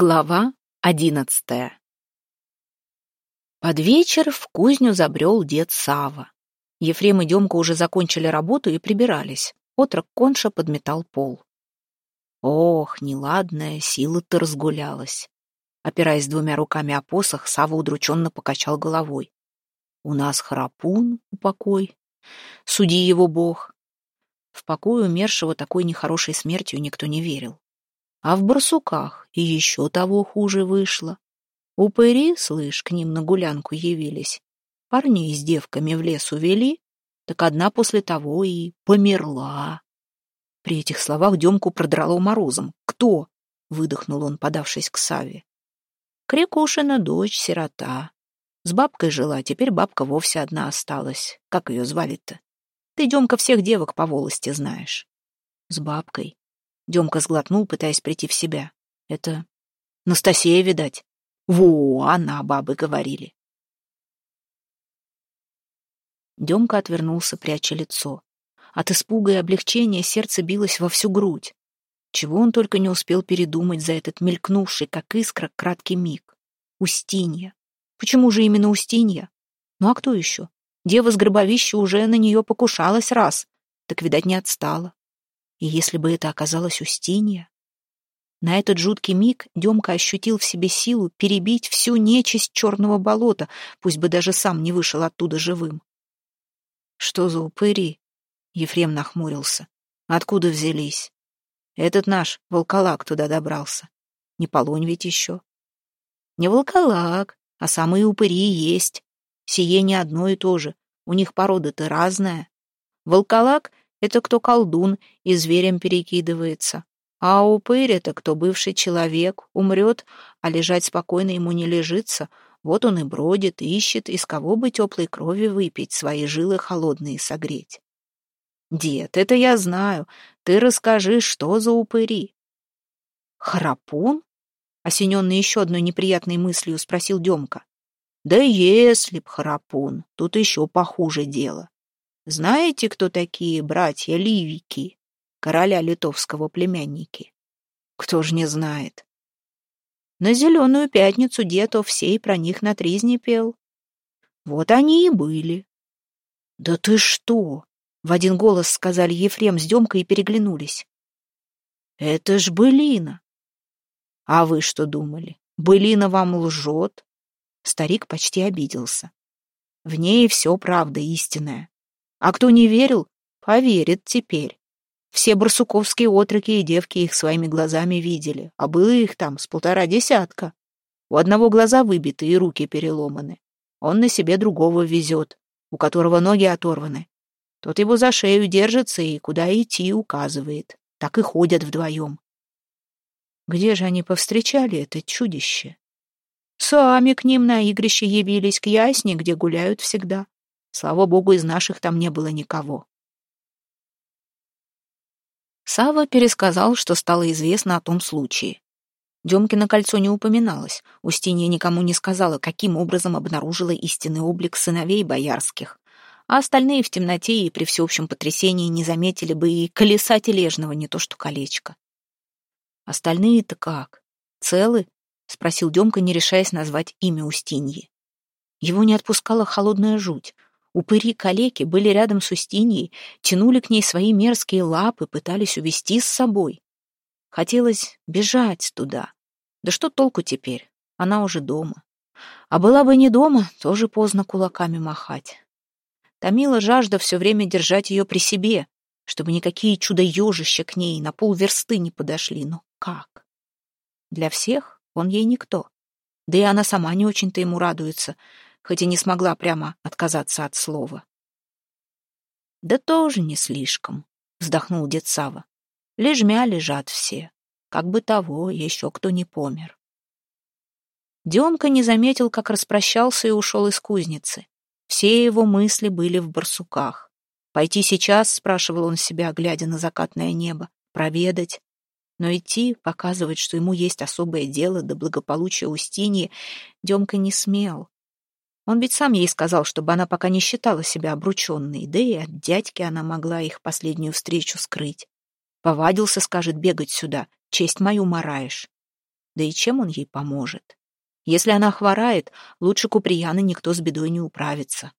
Глава 11. Под вечер в кузню забрел дед Сава. Ефрем и Демка уже закончили работу и прибирались. Отрок Конша подметал пол. Ох, неладная, сила-то разгулялась. Опираясь двумя руками о посох, Сава удрученно покачал головой. У нас храпун, упокой. Суди его Бог. В покой умершего такой нехорошей смертью никто не верил. А в барсуках и еще того хуже вышло. Упыри, слышь, к ним на гулянку явились. Парней с девками в лес увели, так одна после того и померла. При этих словах Демку продрало морозом. «Кто?» — выдохнул он, подавшись к Саве. «Крикушина дочь, сирота. С бабкой жила, теперь бабка вовсе одна осталась. Как ее звали-то? Ты, Демка, всех девок по волости знаешь». «С бабкой». Демка сглотнул, пытаясь прийти в себя. «Это Настасья, видать». «Во, она, бабы говорили». Демка отвернулся, пряча лицо. От испуга и облегчения сердце билось во всю грудь. Чего он только не успел передумать за этот мелькнувший, как искра, краткий миг. Устинья. Почему же именно Устинья? Ну а кто еще? Дева с гробовища уже на нее покушалась раз, так, видать, не отстала. И если бы это оказалась Устинья? На этот жуткий миг Демка ощутил в себе силу перебить всю нечисть черного болота, пусть бы даже сам не вышел оттуда живым. «Что за упыри?» — Ефрем нахмурился. «Откуда взялись? Этот наш волколак туда добрался. Не полонь ведь еще». «Не волколак, а самые упыри есть. Сие не одно и то же. У них порода-то разная. Волколак — это кто колдун и зверем перекидывается. А упырь — это кто бывший человек, умрет, а лежать спокойно ему не лежится. Вот он и бродит, ищет, из кого бы теплой крови выпить, свои жилы холодные согреть. Дед, это я знаю. Ты расскажи, что за упыри?» «Храпун?» — осененный еще одной неприятной мыслью спросил Демка. «Да если б храпун, тут еще похуже дело. Знаете, кто такие братья Ливики, короля литовского племянники? Кто ж не знает? На Зеленую пятницу дед Овсей про них на тризне пел. Вот они и были». «Да ты что?» — в один голос сказали Ефрем с Демкой и переглянулись. «Это ж былина». «А вы что думали? Былина вам лжет?» Старик почти обиделся. «В ней все правда истинная. А кто не верил, поверит теперь. Все барсуковские отроки и девки их своими глазами видели, а было их там с 1,5 десятка. У одного глаза выбиты и руки переломаны. Он на себе другого везет, у которого ноги оторваны. Тот его за шею держится и куда идти указывает. Так и ходят вдвоем». «Где же они повстречали это чудище?» «Сами к ним на игрище явились, к ясне, где гуляют всегда. Слава богу, из наших там не было никого». Сава пересказал, что стало известно о том случае. Демкино кольцо не упоминалось. Устинья никому не сказала, каким образом обнаружила истинный облик сыновей боярских. А остальные в темноте и при всеобщем потрясении не заметили бы и колеса тележного, не то что колечко. «Остальные-то как? Целы?» — спросил Демка, не решаясь назвать имя Устиньи. Его не отпускала холодная жуть. Упыри-калеки были рядом с Устиньей, тянули к ней свои мерзкие лапы, пытались увести с собой. Хотелось бежать туда. Да что толку теперь? Она уже дома. А была бы не дома, тоже поздно кулаками махать. Томила жажда все время держать ее при себе, чтобы никакие чудо-ежища к ней на полверсты не подошли. Но как? Для всех он ей никто. Да и она сама не очень-то ему радуется, хоть и не смогла прямо отказаться от слова. «Да тоже не слишком», — вздохнул дед Сава. «Лежмя лежат все, как бы того, еще кто не помер». Демка не заметил, как распрощался и ушел из кузницы. Все его мысли были в барсуках. «Пойти сейчас?» — спрашивал он себя, глядя на закатное небо. «Проведать?» Но идти, показывать, что ему есть особое дело до благополучия Устиньи, Демка не смел. Он ведь сам ей сказал, чтобы она пока не считала себя обрученной, да и от дядьки она могла их последнюю встречу скрыть. Повадился, скажет, бегать сюда, честь мою мараешь. Да и чем он ей поможет? Если она хворает, лучше Куприяна никто с бедой не управится.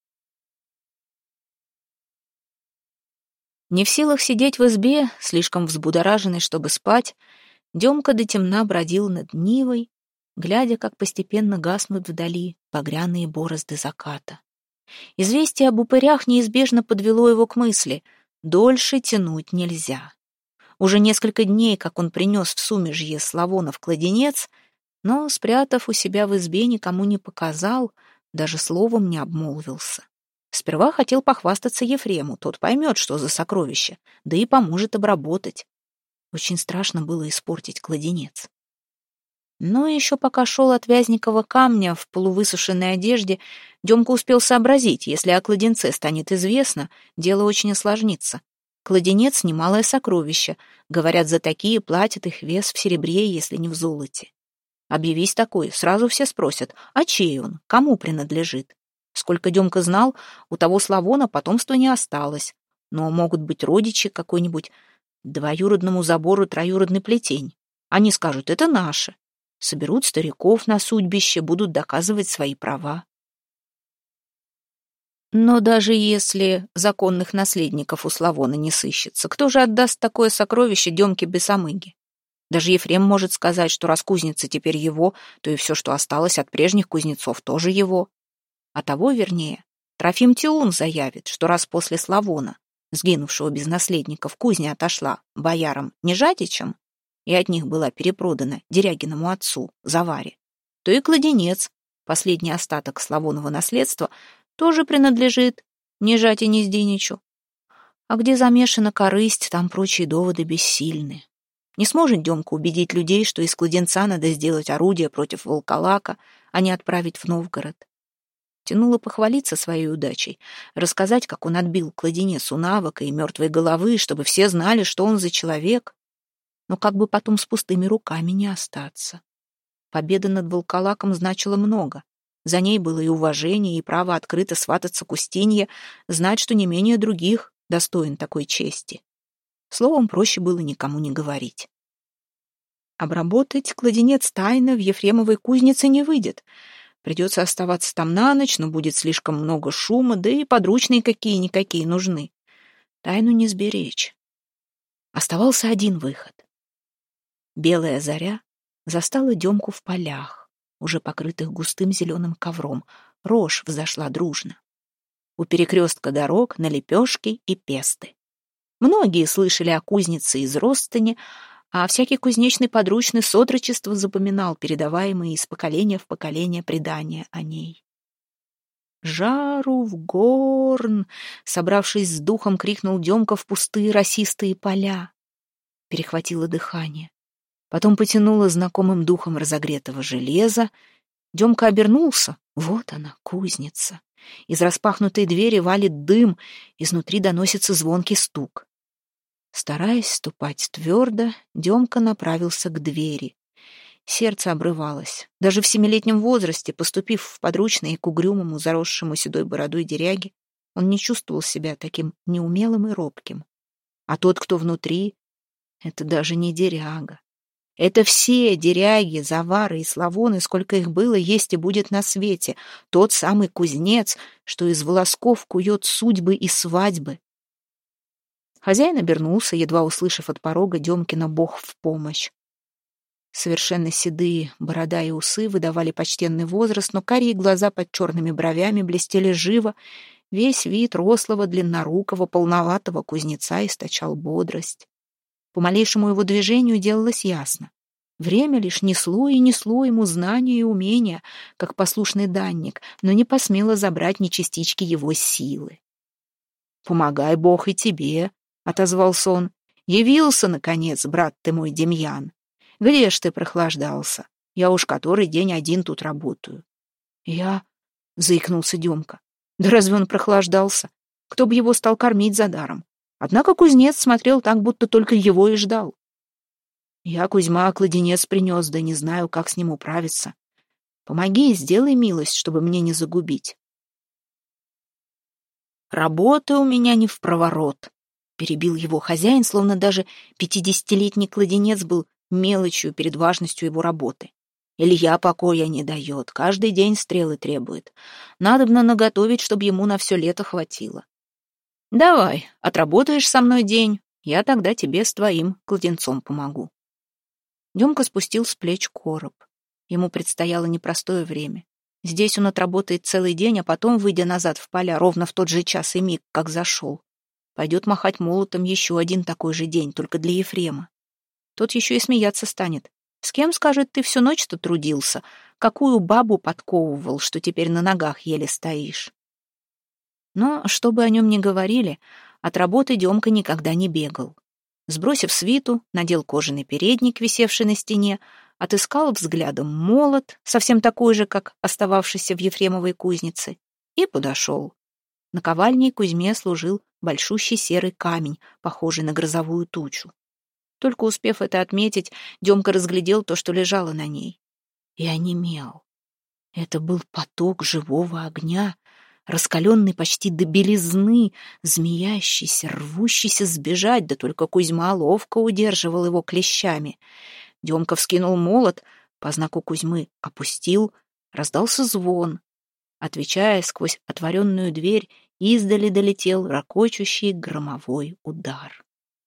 Не в силах сидеть в избе, слишком взбудораженный, чтобы спать, Демка до темна бродил над Нивой, глядя, как постепенно гаснут вдали багряные борозды заката. Известие об упырях неизбежно подвело его к мысли: дольше тянуть нельзя. Уже несколько дней, как он принес в сумежье Славонов кладенец, но, спрятав у себя в избе, никому не показал, даже словом не обмолвился. Сперва хотел похвастаться Ефрему, тот поймет, что за сокровище, да и поможет обработать. Очень страшно было испортить кладенец. Но еще пока шел от Вязникова камня в полувысушенной одежде, Демка успел сообразить: если о кладенце станет известно, дело очень осложнится. Кладенец — немалое сокровище. Говорят, за такие платят их вес в серебре, если не в золоте. Объявись такой, сразу все спросят: а чей он, кому принадлежит? Сколько Демка знал, у того Славона потомства не осталось, но могут быть родичи какой-нибудь двоюродному забору троюродный плетень. Они скажут: это наше. Соберут стариков на судьбище, будут доказывать свои права. Но даже если законных наследников у Славона не сыщется, кто же отдаст такое сокровище Демке Бесомыге? Даже Ефрем может сказать, что раз кузница теперь его, то и все, что осталось от прежних кузнецов, тоже его. А того, вернее, Трофим Тиун заявит, что раз после Славона, сгинувшего без наследников, кузня отошла боярам Нежатичам, и от них была перепродана Дерягиному отцу, Заваре, то и кладенец, последний остаток Славонова наследства, тоже принадлежит Нежате Нездиничу. А где замешана корысть, там прочие доводы бессильны. Не сможет Демка убедить людей, что из кладенца надо сделать орудие против волколака, а не отправить в Новгород. Тянуло похвалиться своей удачей, рассказать, как он отбил кладенец у навока и мертвой головы, чтобы все знали, что он за человек. Но как бы потом с пустыми руками не остаться. Победа над волколаком значила много. За ней было и уважение, и право открыто свататься к Устинье, знать, что не менее других достоин такой чести. Словом, проще было никому не говорить. Обработать кладенец тайно в Ефремовой кузнице не выйдет. Придется оставаться там на ночь, но будет слишком много шума, да и подручные какие-никакие нужны. Тайну не сберечь. Оставался один выход. Белая заря застала Демку в полях, уже покрытых густым зеленым ковром. Рожь взошла дружно. У перекрестка дорог на лепешки и песты. Многие слышали о кузнице из Ростыни, а всякий кузнечный подручный с отрочества запоминал передаваемые из поколения в поколение предания о ней. «Жару в горн!» — собравшись с духом, крикнул Демка в пустые росистые поля. Перехватило дыхание. Потом потянуло знакомым духом разогретого железа. Демка обернулся. Вот она, кузница. Из распахнутой двери валит дым, изнутри доносится звонкий стук. Стараясь ступать твердо, Демка направился к двери. Сердце обрывалось. Даже в 7-летнем возрасте, поступив в подручные к угрюмому, заросшему седой бородой деряге, он не чувствовал себя таким неумелым и робким. А тот, кто внутри, это даже не деряга. Это все деряги, завары и славоны, сколько их было, есть и будет на свете. Тот самый кузнец, что из волосков кует судьбы и свадьбы. Хозяин обернулся, едва услышав от порога Демкина «Бог в помощь». Совершенно седые борода и усы выдавали почтенный возраст, но карие глаза под черными бровями блестели живо. Весь вид рослого, длиннорукого, полноватого кузнеца источал бодрость. По малейшему его движению делалось ясно. Время лишь несло и несло ему знания и умения, как послушный данник, но не посмело забрать ни частички его силы. «Помогай Бог и тебе», — отозвался он. «Явился, наконец, брат ты мой Демьян. Где ж ты прохлаждался? Я уж который день один тут работаю». «Я...» — заикнулся Демка. «Да разве он прохлаждался? Кто бы его стал кормить за даром? Однако кузнец смотрел так, будто только его и ждал. Я, Кузьма, кладенец принес, да не знаю, как с ним управиться. Помоги, сделай милость, чтобы мне не загубить». «Работа у меня не впроворот», — перебил его хозяин, словно даже 50-летний кладенец был мелочью перед важностью его работы. Илья покоя не дает, каждый день стрелы требует. Надобно наготовить, чтобы ему на все лето хватило. Давай, отработаешь со мной день, я тогда тебе с твоим кладенцом помогу. Демка спустил с плеч короб. Ему предстояло непростое время. Здесь он отработает целый день, а потом, выйдя назад в поля, ровно в тот же час и миг, как зашел, пойдет махать молотом еще один такой же день, только для Ефрема. Тот еще и смеяться станет. С кем, скажет, ты всю ночь-то трудился? Какую бабу подковывал, что теперь на ногах еле стоишь? Но, что бы о нем ни говорили, от работы Демка никогда не бегал. Сбросив свиту, надел кожаный передник, висевший на стене, отыскал взглядом молот, совсем такой же, как остававшийся в Ефремовой кузнице, и подошел. Наковальней Кузьме служил большущий серый камень, похожий на грозовую тучу. Только успев это отметить, Демка разглядел то, что лежало на ней. И онемел. Это был поток живого огня, раскаленный почти до белизны, змеящийся, рвущийся сбежать, да только Кузьма ловко удерживал его клещами. Демка вскинул молот, по знаку Кузьмы опустил, раздался звон. Отвечая сквозь отворенную дверь, издали долетел ракочущий громовой удар.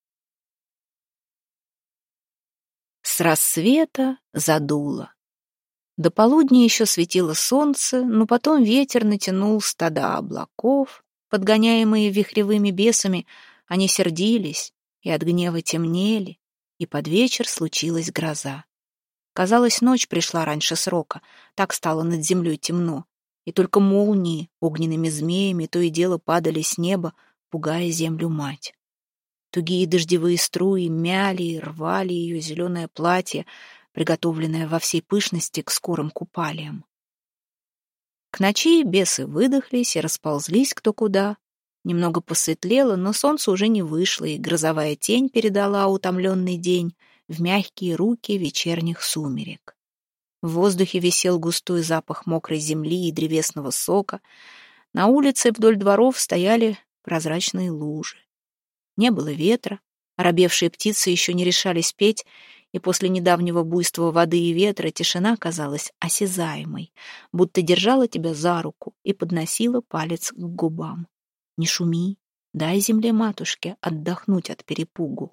С рассвета задуло. До полудня еще светило солнце, но потом ветер натянул стада облаков. Подгоняемые вихревыми бесами, они сердились и от гнева темнели, и под вечер случилась гроза. Казалось, ночь пришла раньше срока, так стало над землей темно, и только молнии огненными змеями то и дело падали с неба, пугая землю-мать. Тугие дождевые струи мяли и рвали ее зеленое платье, приготовленное во всей пышности к скорым купалиям. К ночи бесы выдохлись и расползлись кто куда. Немного посветлело, но солнце уже не вышло, и грозовая тень передала утомленный день в мягкие руки вечерних сумерек. В воздухе висел густой запах мокрой земли и древесного сока. На улице вдоль дворов стояли прозрачные лужи. Не было ветра, оробевшие птицы еще не решались петь, и после недавнего буйства воды и ветра тишина казалась осязаемой, будто держала тебя за руку и подносила палец к губам. Не шуми, дай земле-матушке отдохнуть от перепугу.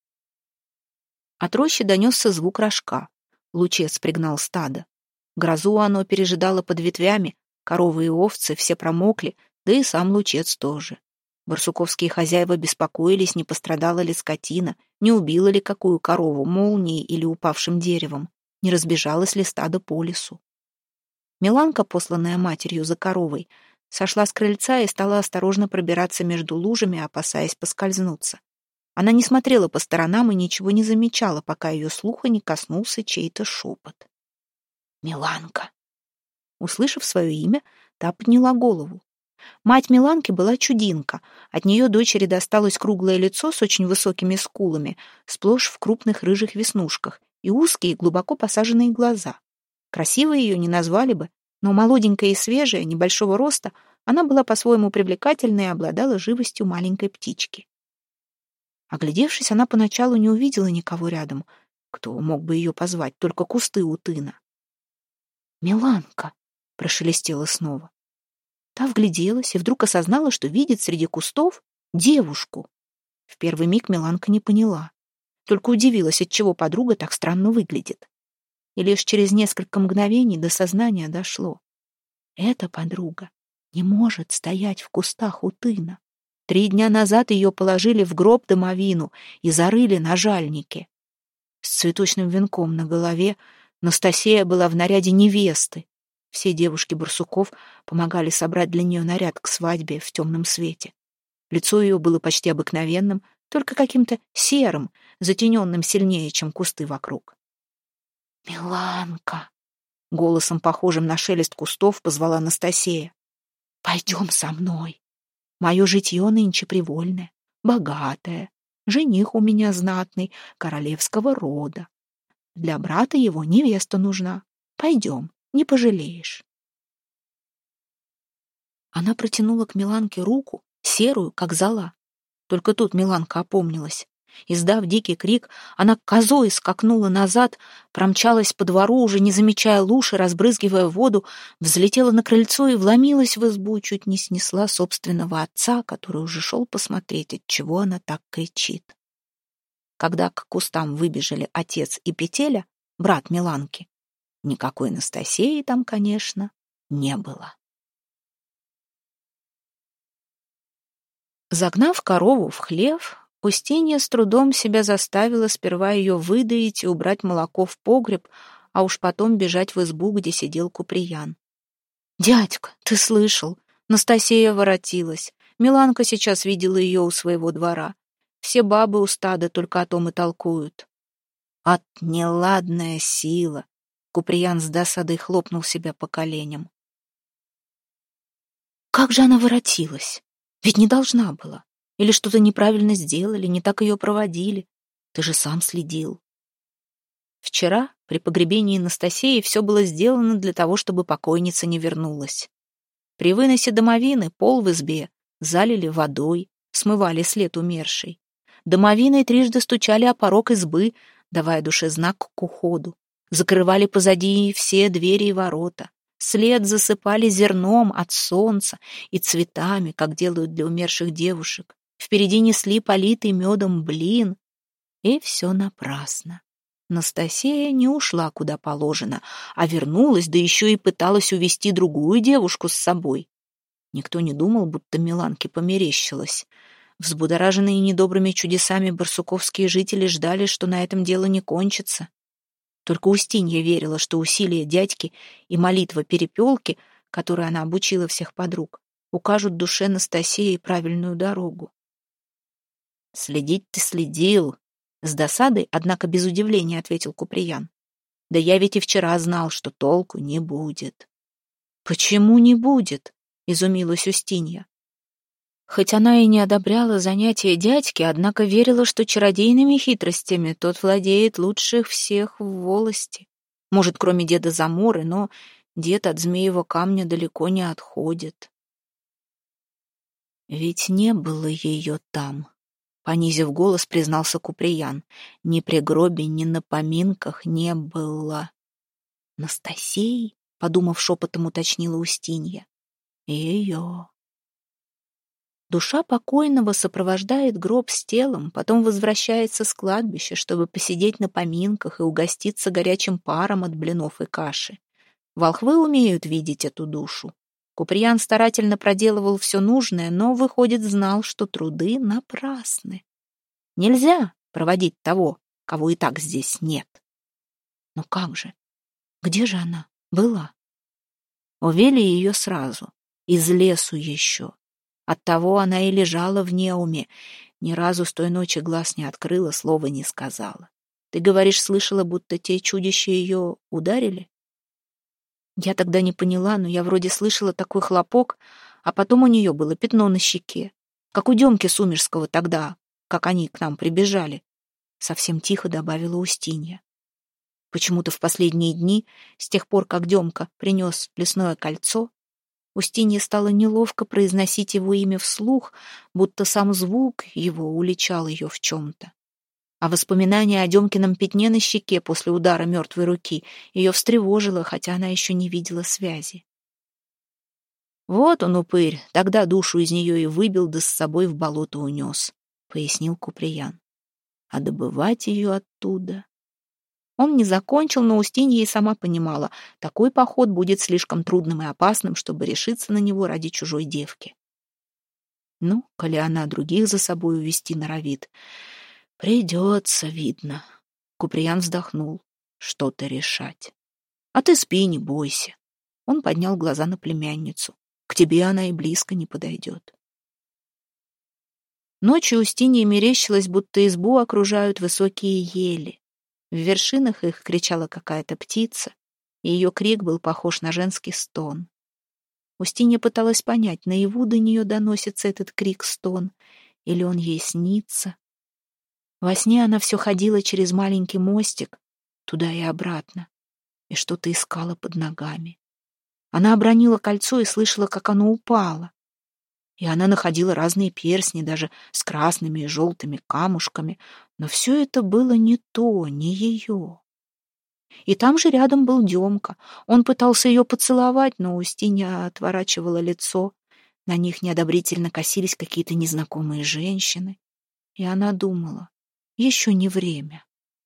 От рощи донесся звук рожка. Лучец пригнал стадо. Грозу оно пережидало под ветвями, коровы и овцы все промокли, да и сам лучец тоже. Барсуковские хозяева беспокоились, не пострадала ли скотина, не убила ли какую корову молнией или упавшим деревом, не разбежалось ли стадо по лесу. Миланка, посланная матерью за коровой, сошла с крыльца и стала осторожно пробираться между лужами, опасаясь поскользнуться. Она не смотрела по сторонам и ничего не замечала, пока ее слуха не коснулся чей-то шепот. «Миланка!» Услышав свое имя, та подняла голову. Мать Миланки была чудинка. От нее дочери досталось круглое лицо с очень высокими скулами, сплошь в крупных рыжих веснушках, и узкие, глубоко посаженные глаза. Красивой ее не назвали бы, но молоденькая и свежая, небольшого роста, она была по-своему привлекательна и обладала живостью маленькой птички. Оглядевшись, она поначалу не увидела никого рядом, кто мог бы ее позвать, только кусты у тына. «Миланка!» — прошелестела снова. Та вгляделась и вдруг осознала, что видит среди кустов девушку. В первый миг Миланка не поняла, только удивилась, отчего подруга так странно выглядит. И лишь через несколько мгновений до сознания дошло. Эта подруга не может стоять в кустах у тына. 3 дня назад ее положили в гроб домовину и зарыли на жальнике. С цветочным венком на голове Настасья была в наряде невесты. Все девушки Барсуков помогали собрать для нее наряд к свадьбе в темном свете. Лицо ее было почти обыкновенным, только каким-то серым, затененным сильнее, чем кусты вокруг. «Миланка!» — голосом, похожим на шелест кустов, позвала Настасья. «Пойдем со мной. Мое житье нынче привольное, богатое. Жених у меня знатный, королевского рода. Для брата его невеста нужна. Пойдем. Не пожалеешь». Она протянула к Миланке руку, серую, как зола. Только тут Миланка опомнилась. Издав дикий крик, она козой скакнула назад, промчалась по двору, уже не замечая луж и разбрызгивая воду, взлетела на крыльцо и вломилась в избу, чуть не снесла собственного отца, который уже шел посмотреть, отчего она так кричит. Когда к кустам выбежали отец и Петеля, брат Миланки, никакой Настасии там, конечно, не было. Загнав корову в хлев, Устинья с трудом себя заставила сперва ее выдоить и убрать молоко в погреб, а уж потом бежать в избу, где сидел Куприян. «Дядька, ты слышал? Настасья воротилась. Миланка сейчас видела ее у своего двора. Все бабы у стада только о том и толкуют». «От неладная сила!» Куприян с досадой хлопнул себя по коленям. «Как же она воротилась? Ведь не должна была. Или что-то неправильно сделали, не так ее проводили. Ты же сам следил». Вчера при погребении Настасии все было сделано для того, чтобы покойница не вернулась. При выносе домовины пол в избе залили водой, смывали след умершей. Домовиной трижды стучали о порог избы, давая душе знак к уходу. Закрывали позади все двери и ворота. След засыпали зерном от солнца и цветами, как делают для умерших девушек. Впереди несли политый медом блин. И все напрасно. Настасья не ушла куда положено, а вернулась, да еще и пыталась увести другую девушку с собой. Никто не думал, будто Миланке померещилось. Взбудораженные недобрыми чудесами барсуковские жители ждали, что на этом дело не кончится. Только Устинья верила, что усилия дядьки и молитва перепелки, которой она обучила всех подруг, укажут душе Настасии правильную дорогу. «Следить ты следил», — с досадой, однако без удивления ответил Куприян. «Да я ведь и вчера знал, что толку не будет». «Почему не будет?» — изумилась Устинья. Хоть она и не одобряла занятия дядьки, однако верила, что чародейными хитростями тот владеет лучше всех в волости. Может, кроме деда Заморы, но дед от змеевого камня далеко не отходит. Ведь не было ее там, — понизив голос, признался Куприян. Ни при гробе, ни на поминках не было. Настасей, — подумав шепотом, уточнила Устинья. Ее. Душа покойного сопровождает гроб с телом, потом возвращается с кладбища, чтобы посидеть на поминках и угоститься горячим паром от блинов и каши. Волхвы умеют видеть эту душу. Куприян старательно проделывал все нужное, но, выходит, знал, что труды напрасны. Нельзя проводить того, кого и так здесь нет. Но как же? Где же она была? Увели ее сразу, из лесу еще. Оттого она и лежала в неуме, ни разу с той ночи глаз не открыла, слова не сказала. Ты говоришь, слышала, будто те чудища ее ударили? Я тогда не поняла, но я вроде слышала такой хлопок, а потом у нее было пятно на щеке, как у Демки Сумерского тогда, как они к нам прибежали. Совсем тихо добавила Устинья. Почему-то в последние дни, с тех пор, как Демка принес лесное кольцо, Устинье стало неловко произносить его имя вслух, будто сам звук его уличал ее в чем-то. А воспоминание о Демкином пятне на щеке после удара мертвой руки ее встревожило, хотя она еще не видела связи. «Вот он, упырь, тогда душу из нее и выбил, да с собой в болото унес», — пояснил Куприян. «А добывать ее оттуда...» Он не закончил, но Устинья и сама понимала, такой поход будет слишком трудным и опасным, чтобы решиться на него ради чужой девки. Ну, коли она других за собой увести норовит, придется, видно. Куприян вздохнул. Что-то решать. А ты спи, не бойся. Он поднял глаза на племянницу. К тебе она и близко не подойдет. Ночью Устинье мерещилось, будто избу окружают высокие ели. В вершинах их кричала какая-то птица, и ее крик был похож на женский стон. Устинья пыталась понять, наяву до нее доносится этот крик-стон, или он ей снится. Во сне она все ходила через маленький мостик, туда и обратно, и что-то искала под ногами. Она обронила кольцо и слышала, как оно упало. И она находила разные перстни, даже с красными и желтыми камушками, но все это было не то, не ее. И там же рядом был Демка. Он пытался ее поцеловать, но Устинья отворачивала лицо. На них неодобрительно косились какие-то незнакомые женщины. И она думала, еще не время.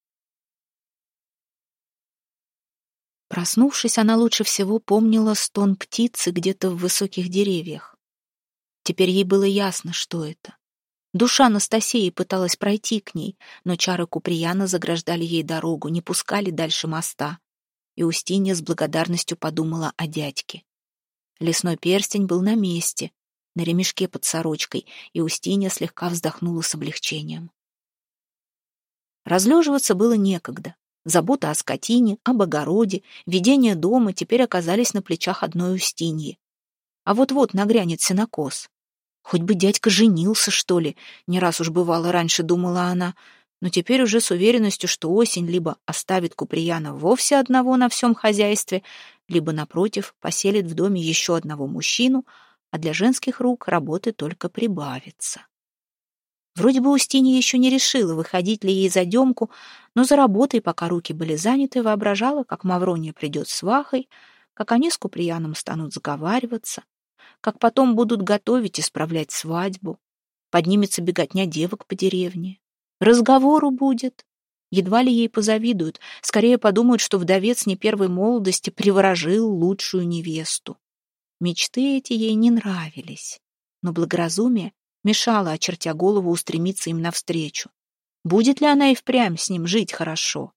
Проснувшись, она лучше всего помнила стон птицы где-то в высоких деревьях. Теперь ей было ясно, что это. Душа Анастасии пыталась пройти к ней, но чары Куприяна заграждали ей дорогу, не пускали дальше моста. И Устинья с благодарностью подумала о дядьке. Лесной перстень был на месте, на ремешке под сорочкой, и Устинья слегка вздохнула с облегчением. Разлеживаться было некогда. Забота о скотине, об огороде, ведение дома теперь оказались на плечах одной Устиньи. А вот-вот нагрянет сенокос. Хоть бы дядька женился, что ли, не раз уж бывало раньше, думала она, но теперь уже с уверенностью, что осень либо оставит Куприяна вовсе одного на всем хозяйстве, либо, напротив, поселит в доме еще одного мужчину, а для женских рук работы только прибавится. Вроде бы Устинья еще не решила, выходить ли ей за Демку, но за работой, пока руки были заняты, воображала, как Маврония придет с Вахой, как они с Куприяном станут заговариваться, как потом будут готовить и справлять свадьбу. Поднимется беготня девок по деревне. Разговору будет. Едва ли ей позавидуют, скорее подумают, что вдовец не первой молодости приворожил лучшую невесту. Мечты эти ей не нравились, но благоразумие мешало, очертя голову, устремиться им навстречу. Будет ли она и впрямь с ним жить хорошо?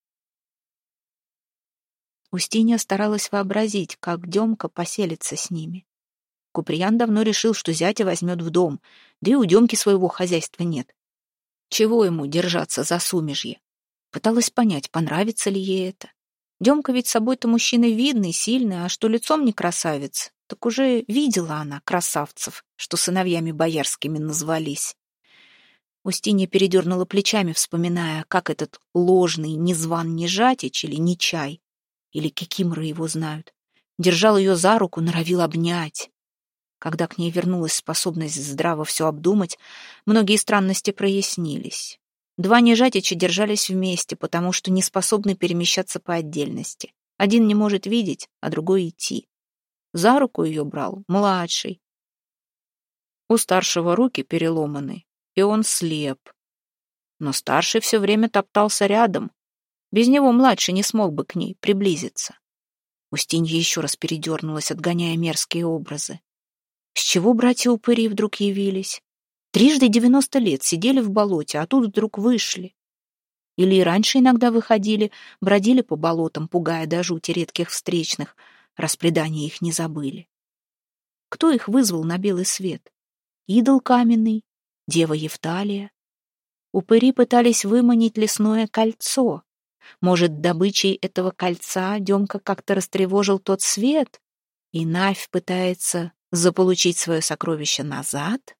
Устинья старалась вообразить, как Демка поселится с ними. Куприян давно решил, что зятя возьмет в дом, да и у Демки своего хозяйства нет. Чего ему держаться за сумежье? Пыталась понять, понравится ли ей это. Демка ведь собой-то мужчина видный, сильный, а что лицом не красавец, так уже видела она красавцев, что сыновьями боярскими назвались. Устинья передернула плечами, вспоминая, как этот ложный незван Нежатич или Нечай, или Кикиморы его знают, держал ее за руку, норовил обнять. Когда к ней вернулась способность здраво все обдумать, многие странности прояснились. Два Нежатича держались вместе, потому что не способны перемещаться по отдельности. Один не может видеть, а другой идти. За руку ее брал младший. У старшего руки переломаны, и он слеп. Но старший все время топтался рядом. Без него младший не смог бы к ней приблизиться. Устинья еще раз передернулась, отгоняя мерзкие образы. С чего братья-упыри вдруг явились? Трижды 90 лет сидели в болоте, а тут вдруг вышли. Или и раньше иногда выходили, бродили по болотам, пугая до жути редких встречных, раз предания их не забыли. Кто их вызвал на белый свет? Идол каменный? Дева Евталия? Упыри пытались выманить лесное кольцо. Может, добычей этого кольца Демка как-то растревожил тот свет, и Навь пытается заполучить свое сокровище назад?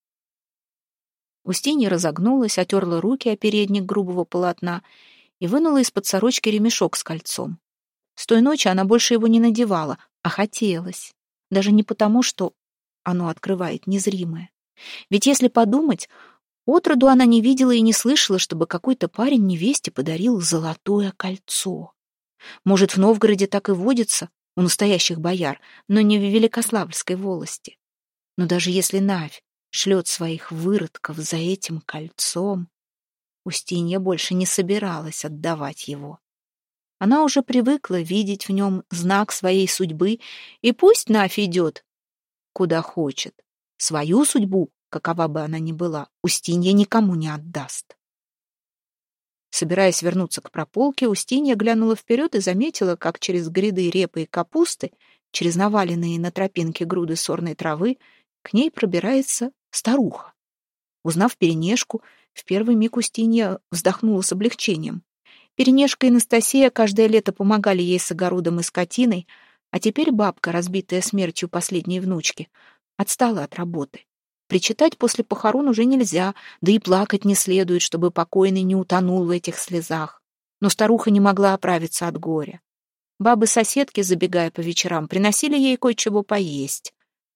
Устинья разогнулась, отерла руки о передник грубого полотна и вынула из-под сорочки ремешок с кольцом. С той ночи она больше его не надевала, а хотелось. Даже не потому, что оно открывает незримое. Ведь если подумать, отроду она не видела и не слышала, чтобы какой-то парень невесте подарил золотое кольцо. Может, в Новгороде так и водится у настоящих бояр, но не в Великославльской волости. Но даже если Навь шлет своих выродков за этим кольцом, Устинья больше не собиралась отдавать его. Она уже привыкла видеть в нем знак своей судьбы, и пусть Навь идет, куда хочет. Свою судьбу, какова бы она ни была, Устинья никому не отдаст. Собираясь вернуться к прополке, Устинья глянула вперед и заметила, как через гряды репы и капусты, через наваленные на тропинке груды сорной травы, к ней пробирается старуха. Узнав Перенежку, в первый миг Устинья вздохнула с облегчением. Перенежка и Настасья каждое лето помогали ей с огородом и скотиной, а теперь бабка, разбитая смертью последней внучки, отстала от работы. Причитать после похорон уже нельзя, да и плакать не следует, чтобы покойный не утонул в этих слезах. Но старуха не могла оправиться от горя. Бабы-соседки, забегая по вечерам, приносили ей кое-чего поесть.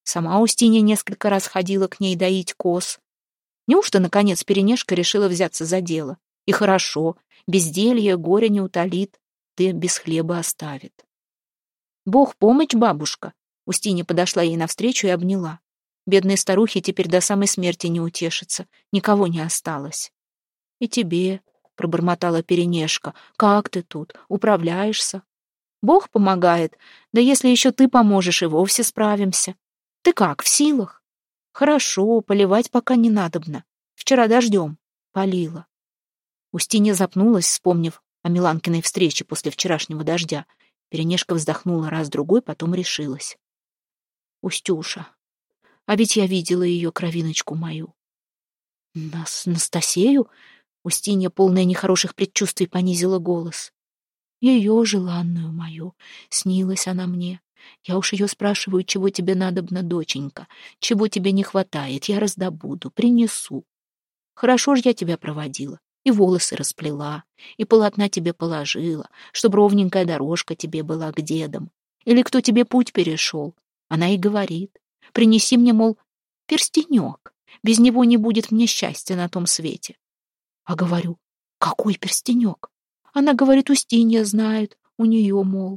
Сама Устинья несколько раз ходила к ней доить коз. Неужто, наконец, Перенешка решила взяться за дело? И хорошо, безделье горя не утолит, да без хлеба оставит. Бог помощь, бабушка. Устинья подошла ей навстречу и обняла. Бедные старухи теперь до самой смерти не утешатся, никого не осталось. И тебе, пробормотала Перенешка, как ты тут, управляешься? Бог помогает, да если еще ты поможешь, и вовсе справимся. Ты как, в силах? Хорошо, поливать пока не надобно. Вчера дождем полила. Устинья запнулась, вспомнив о Миланкиной встрече после вчерашнего дождя. Перенешка вздохнула раз-другой, потом решилась. Устюша, а ведь я видела ее, кровиночку мою. Настасею? Устинья, полная нехороших предчувствий, понизила голос. Ее желанную мою, снилась она мне. Я уж ее спрашиваю, чего тебе надобно, доченька, чего тебе не хватает, я раздобуду, принесу. Хорошо ж я тебя проводила, и волосы расплела, и полотна тебе положила, чтоб ровненькая дорожка тебе была к дедам. Или кто тебе путь перешел. Она и говорит, принеси мне, мол, перстенек, без него не будет мне счастья на том свете. А говорю, какой перстенек? Она говорит, Устинья знает, у нее, мол.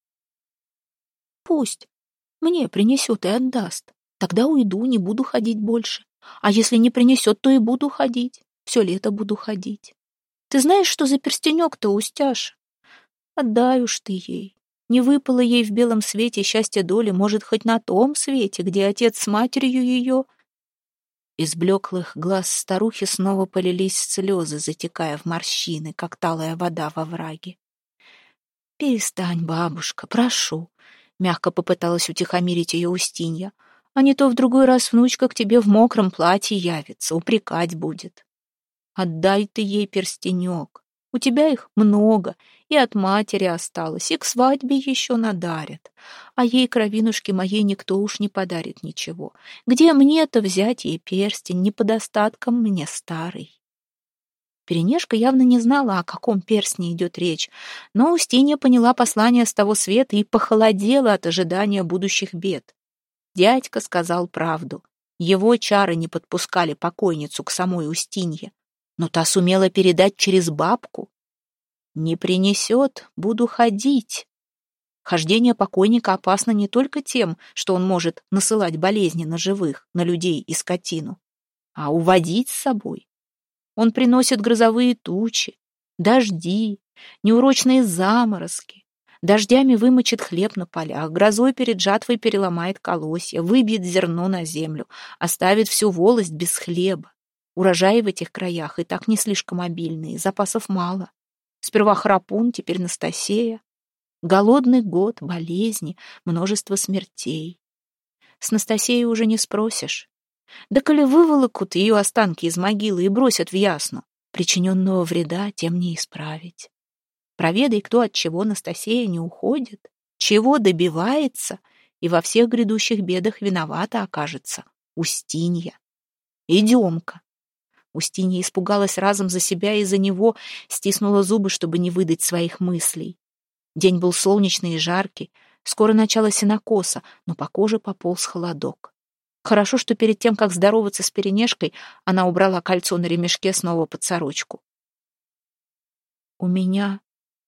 Пусть мне принесет и отдаст. Тогда уйду, не буду ходить больше. А если не принесет, то и буду ходить. Все лето буду ходить. Ты знаешь, что за перстенек-то, Устяша? Отдай уж ты ей. Не выпало ей в белом свете счастья доли, может, хоть на том свете, где отец с матерью ее... Из блеклых глаз старухи снова полились слезы, затекая в морщины, как талая вода во враге. «Перестань, бабушка, прошу», — мягко попыталась утихомирить ее Устинья. «А не то в другой раз внучка к тебе в мокром платье явится, упрекать будет. Отдай ты ей перстенек. У тебя их много, и от матери осталось, и к свадьбе еще надарят. А ей, кровинушке моей, никто уж не подарит ничего. Где мне-то взять ей перстень, не по достаткам мне старый?» Перенешка явно не знала, о каком перстне идет речь, но Устинья поняла послание с того света и похолодела от ожидания будущих бед. Дядька сказал правду. Его чары не подпускали покойницу к самой Устинье, но та сумела передать через бабку. «Не принесет, буду ходить». Хождение покойника опасно не только тем, что он может насылать болезни на живых, на людей и скотину, а уводить с собой. Он приносит грозовые тучи, дожди, неурочные заморозки. Дождями вымочит хлеб на полях, грозой перед жатвой переломает колосья, выбьет зерно на землю, оставит всю волость без хлеба. Урожаи в этих краях и так не слишком обильные, запасов мало. Сперва Храпун, теперь Настасея. Голодный год, болезни, множество смертей. С Настасеей уже не спросишь. Да коли выволокут ее останки из могилы и бросят в ясну, причиненного вреда тем не исправить. Проведай, кто от чего Настасея не уходит, чего добивается, и во всех грядущих бедах виновата окажется Устинья. Идем-ка. Устинья испугалась разом за себя и за него, стиснула зубы, чтобы не выдать своих мыслей. День был солнечный и жаркий, скоро начало сенокоса, но по коже пополз холодок. Хорошо, что перед тем, как здороваться с Перенешкой, она убрала кольцо на ремешке снова под сорочку. «У меня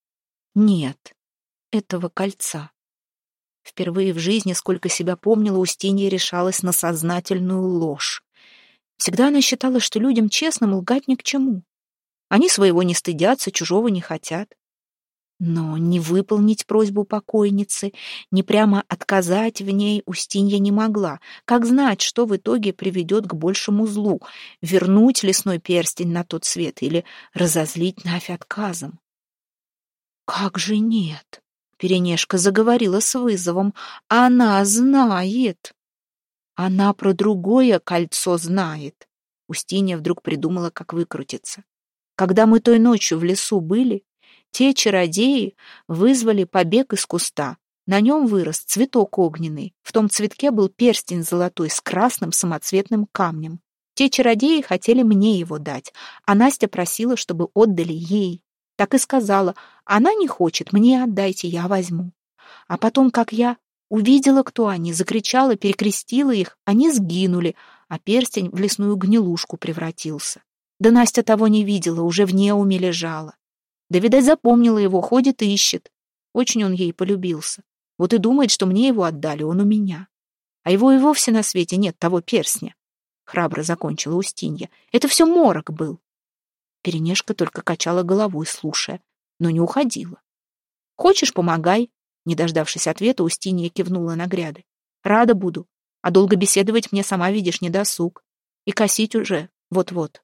нет этого кольца». Впервые в жизни, сколько себя помнила, Устинья решалась на сознательную ложь. Всегда она считала, что людям честным лгать ни к чему. Они своего не стыдятся, чужого не хотят. Но не выполнить просьбу покойницы, не прямо отказать в ней Устинья не могла. Как знать, что в итоге приведет к большему злу? Вернуть лесной перстень на тот свет или разозлить Навь отказом? «Как же нет?» — Перенешка заговорила с вызовом. «Она знает!» «Она про другое кольцо знает!» Устинья вдруг придумала, как выкрутиться. «Когда мы той ночью в лесу были, те чародеи вызвали побег из куста. На нем вырос цветок огненный. В том цветке был перстень золотой с красным самоцветным камнем. Те чародеи хотели мне его дать, а Настя просила, чтобы отдали ей. Так и сказала, она не хочет, мне отдайте, я возьму. А потом, как я Увидела, кто они, закричала, перекрестила их, они сгинули, а перстень в лесную гнилушку превратился. Да Настя того не видела, уже в неуме лежала. Да, видать, запомнила его, ходит и ищет. Очень он ей полюбился. Вот и думает, что мне его отдали, он у меня. А его и вовсе на свете нет, того перстня. Храбро закончила Устинья. Это все морок был. Перенешка только качала головой, слушая, но не уходила. Хочешь, помогай. Не дождавшись ответа, Устинья кивнула на гряды. Рада буду, а долго беседовать мне, сама видишь, не досуг. И косить уже вот-вот.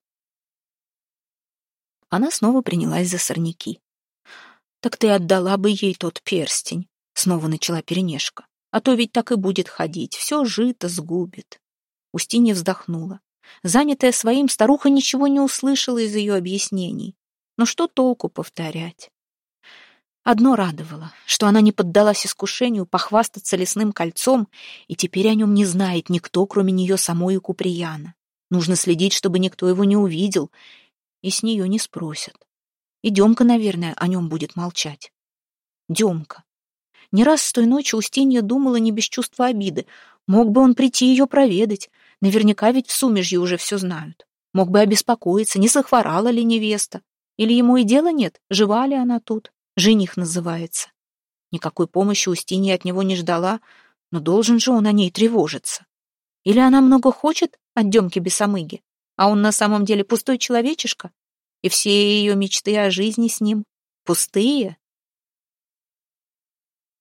Она снова принялась за сорняки. «Так ты отдала бы ей тот перстень», — снова начала Перенешка. «А то ведь так и будет ходить, все жито сгубит». Устинья вздохнула. Занятая своим, старуха ничего не услышала из ее объяснений. Но что толку повторять? Одно радовало, что она не поддалась искушению похвастаться лесным кольцом, и теперь о нем не знает никто, кроме нее самой и Куприяна. Нужно следить, чтобы никто его не увидел, и с нее не спросят. И Демка, наверное, о нем будет молчать. Демка. Не раз с той ночи Устинья думала не без чувства обиды. Мог бы он прийти ее проведать. Наверняка ведь в Сумежье уже все знают. Мог бы обеспокоиться, не захворала ли невеста. Или ему и дела нет, жива ли она тут. Жених называется. Никакой помощи Устинья от него не ждала, но должен же он о ней тревожиться. Или она много хочет от Демки Бесомыги, а он на самом деле пустой человечишка, и все ее мечты о жизни с ним пустые?